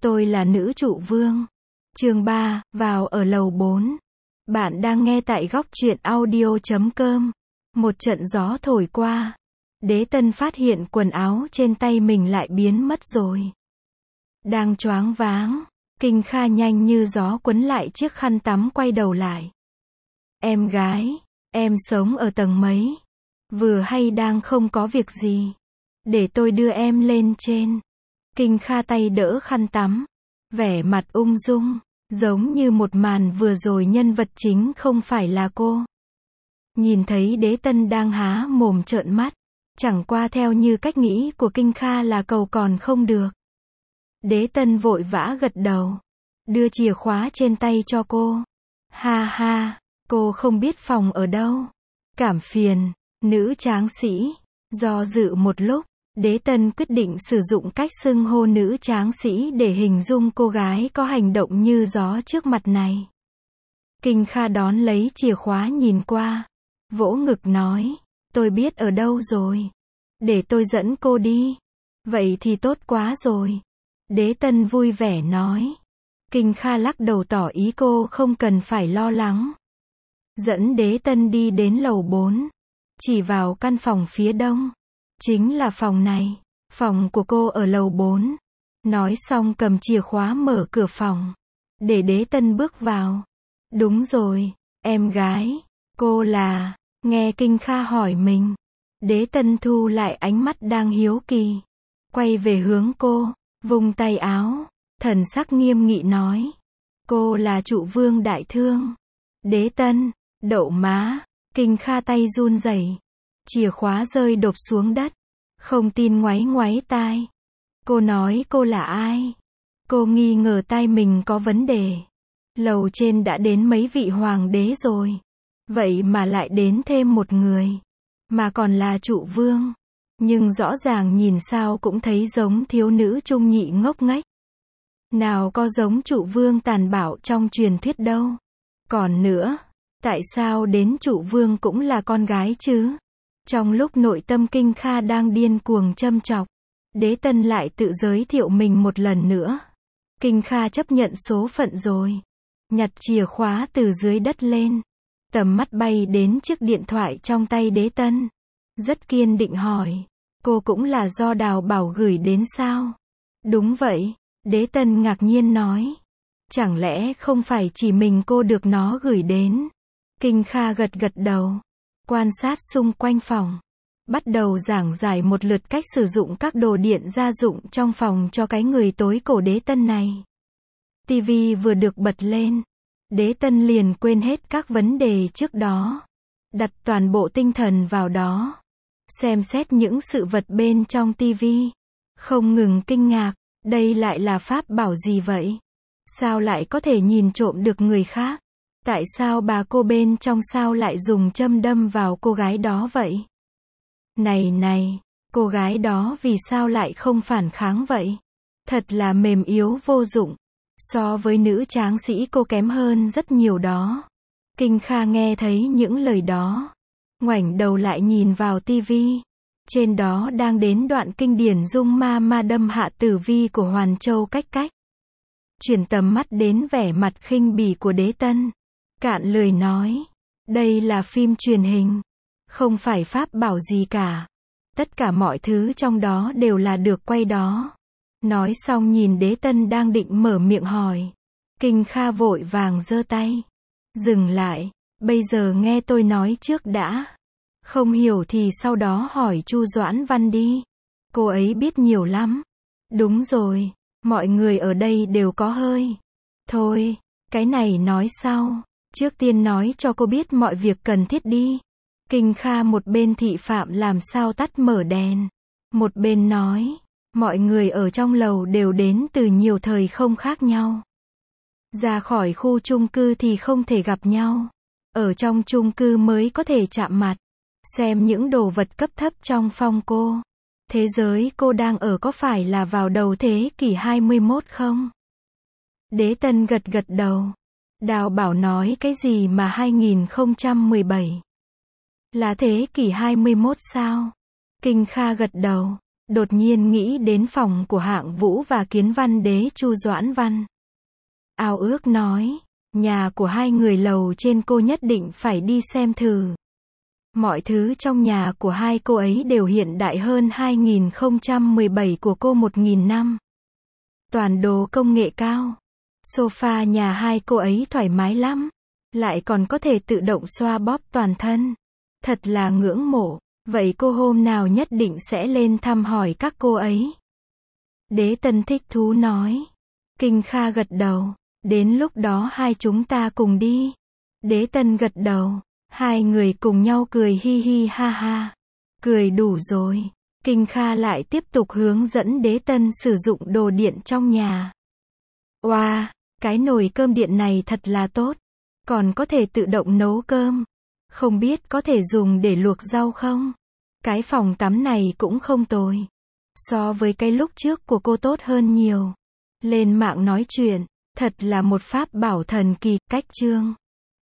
Tôi là nữ trụ vương. Chương 3, vào ở lầu 4. Bạn đang nghe tại góc truyện audio.com. Một trận gió thổi qua. Đế Tân phát hiện quần áo trên tay mình lại biến mất rồi. Đang choáng váng, Kinh Kha nhanh như gió quấn lại chiếc khăn tắm quay đầu lại. Em gái, em sống ở tầng mấy? Vừa hay đang không có việc gì. Để tôi đưa em lên trên. Kinh Kha tay đỡ khăn tắm. Vẻ mặt ung dung, giống như một màn vừa rồi nhân vật chính không phải là cô. Nhìn thấy Đế Tân đang há mồm trợn mắt. Chẳng qua theo như cách nghĩ của Kinh Kha là cầu còn không được. Đế Tân vội vã gật đầu. Đưa chìa khóa trên tay cho cô. Ha ha, cô không biết phòng ở đâu. Cảm phiền, nữ tráng sĩ. Do dự một lúc, Đế Tân quyết định sử dụng cách xưng hô nữ tráng sĩ để hình dung cô gái có hành động như gió trước mặt này. Kinh Kha đón lấy chìa khóa nhìn qua. Vỗ ngực nói, tôi biết ở đâu rồi. Để tôi dẫn cô đi. Vậy thì tốt quá rồi. Đế Tân vui vẻ nói. Kinh Kha lắc đầu tỏ ý cô không cần phải lo lắng. Dẫn Đế Tân đi đến lầu 4. Chỉ vào căn phòng phía đông. Chính là phòng này. Phòng của cô ở lầu 4. Nói xong cầm chìa khóa mở cửa phòng. Để Đế Tân bước vào. Đúng rồi, em gái. Cô là... Nghe Kinh Kha hỏi mình. Đế Tân thu lại ánh mắt đang hiếu kỳ. Quay về hướng cô. Vung tay áo. Thần sắc nghiêm nghị nói. Cô là trụ vương đại thương. Đế Tân. Đậu má. Kinh Kha tay run rẩy. Chìa khóa rơi đột xuống đất. Không tin ngoáy ngoáy tai. Cô nói cô là ai? Cô nghi ngờ tai mình có vấn đề. Lầu trên đã đến mấy vị hoàng đế rồi. Vậy mà lại đến thêm một người. Mà còn là trụ vương. Nhưng rõ ràng nhìn sao cũng thấy giống thiếu nữ trung nhị ngốc nghếch. Nào có giống trụ vương tàn bạo trong truyền thuyết đâu. Còn nữa, tại sao đến trụ vương cũng là con gái chứ? Trong lúc nội tâm Kinh Kha đang điên cuồng châm chọc, Đế Tân lại tự giới thiệu mình một lần nữa. Kinh Kha chấp nhận số phận rồi. Nhặt chìa khóa từ dưới đất lên. Tầm mắt bay đến chiếc điện thoại trong tay Đế Tân. Rất kiên định hỏi. Cô cũng là do Đào Bảo gửi đến sao? Đúng vậy. Đế Tân ngạc nhiên nói. Chẳng lẽ không phải chỉ mình cô được nó gửi đến? Kinh Kha gật gật đầu. Quan sát xung quanh phòng. Bắt đầu giảng giải một lượt cách sử dụng các đồ điện gia dụng trong phòng cho cái người tối cổ Đế Tân này. TV vừa được bật lên. Đế Tân liền quên hết các vấn đề trước đó. Đặt toàn bộ tinh thần vào đó. Xem xét những sự vật bên trong TV. Không ngừng kinh ngạc. Đây lại là pháp bảo gì vậy? Sao lại có thể nhìn trộm được người khác? Tại sao bà cô bên trong sao lại dùng châm đâm vào cô gái đó vậy? Này, cô gái đó vì sao lại không phản kháng vậy? Thật là mềm yếu vô dụng. So với nữ tráng sĩ cô kém hơn rất nhiều đó. Kinh Kha nghe thấy những lời đó. Ngoảnh đầu lại nhìn vào tivi. Trên đó đang đến đoạn kinh điển dung ma đâm hạ tử vi của Hoàn Châu cách cách. Chuyển tầm mắt đến vẻ mặt khinh bỉ của Đế Tân. Cạn lời nói. Đây là phim truyền hình. Không phải pháp bảo gì cả. Tất cả mọi thứ trong đó đều là được quay đó. Nói xong nhìn Đế Tân đang định mở miệng hỏi. Kinh Kha vội vàng giơ tay. Dừng lại. Bây giờ nghe tôi nói trước đã. Không hiểu thì sau đó hỏi Chu Doãn Văn đi. Cô ấy biết nhiều lắm. Đúng rồi. Mọi người ở đây đều có hơi. Thôi, cái này nói sau. Trước tiên nói cho cô biết mọi việc cần thiết đi. Kinh Kha một bên thị phạm làm sao tắt mở đèn. Một bên nói. Mọi người ở trong lầu đều đến từ nhiều thời không khác nhau. Ra khỏi khu chung cư thì không thể gặp nhau. Ở trong chung cư mới có thể chạm mặt. Xem những đồ vật cấp thấp trong phòng cô. Thế giới cô đang ở có phải là vào đầu thế kỷ 21 không? Đế Tân gật gật đầu. Đào Bảo nói cái gì mà 2017? Là thế kỷ 21 sao? Kinh Kha gật đầu. đột nhiên nghĩ đến phòng của Hạng Vũ và Kiến Văn Đế Chu Doãn Văn. Ao ước nói, nhà của hai người lầu trên cô nhất định phải đi xem thử. Mọi thứ trong nhà của hai cô ấy đều hiện đại hơn 2017 của cô 1000 năm. Toàn đồ công nghệ cao. Sofa nhà hai cô ấy thoải mái lắm. Lại còn có thể tự động xoa bóp toàn thân. Thật là ngưỡng mộ. Vậy cô hôm nào nhất định sẽ lên thăm hỏi các cô ấy. Đế Tân thích thú nói. Kinh Kha gật đầu. Đến lúc đó hai chúng ta cùng đi. Đế Tân gật đầu. Hai người cùng nhau cười hi hi ha ha. Cười đủ rồi. Kinh Kha lại tiếp tục hướng dẫn Đế Tân sử dụng đồ điện trong nhà. Oa, cái nồi cơm điện này thật là tốt. Còn có thể tự động nấu cơm. Không biết có thể dùng để luộc rau không? Cái phòng tắm này cũng không tồi. So với cái lúc trước của cô tốt hơn nhiều. Lên mạng nói chuyện, thật là một pháp bảo thần kỳ, cách chương.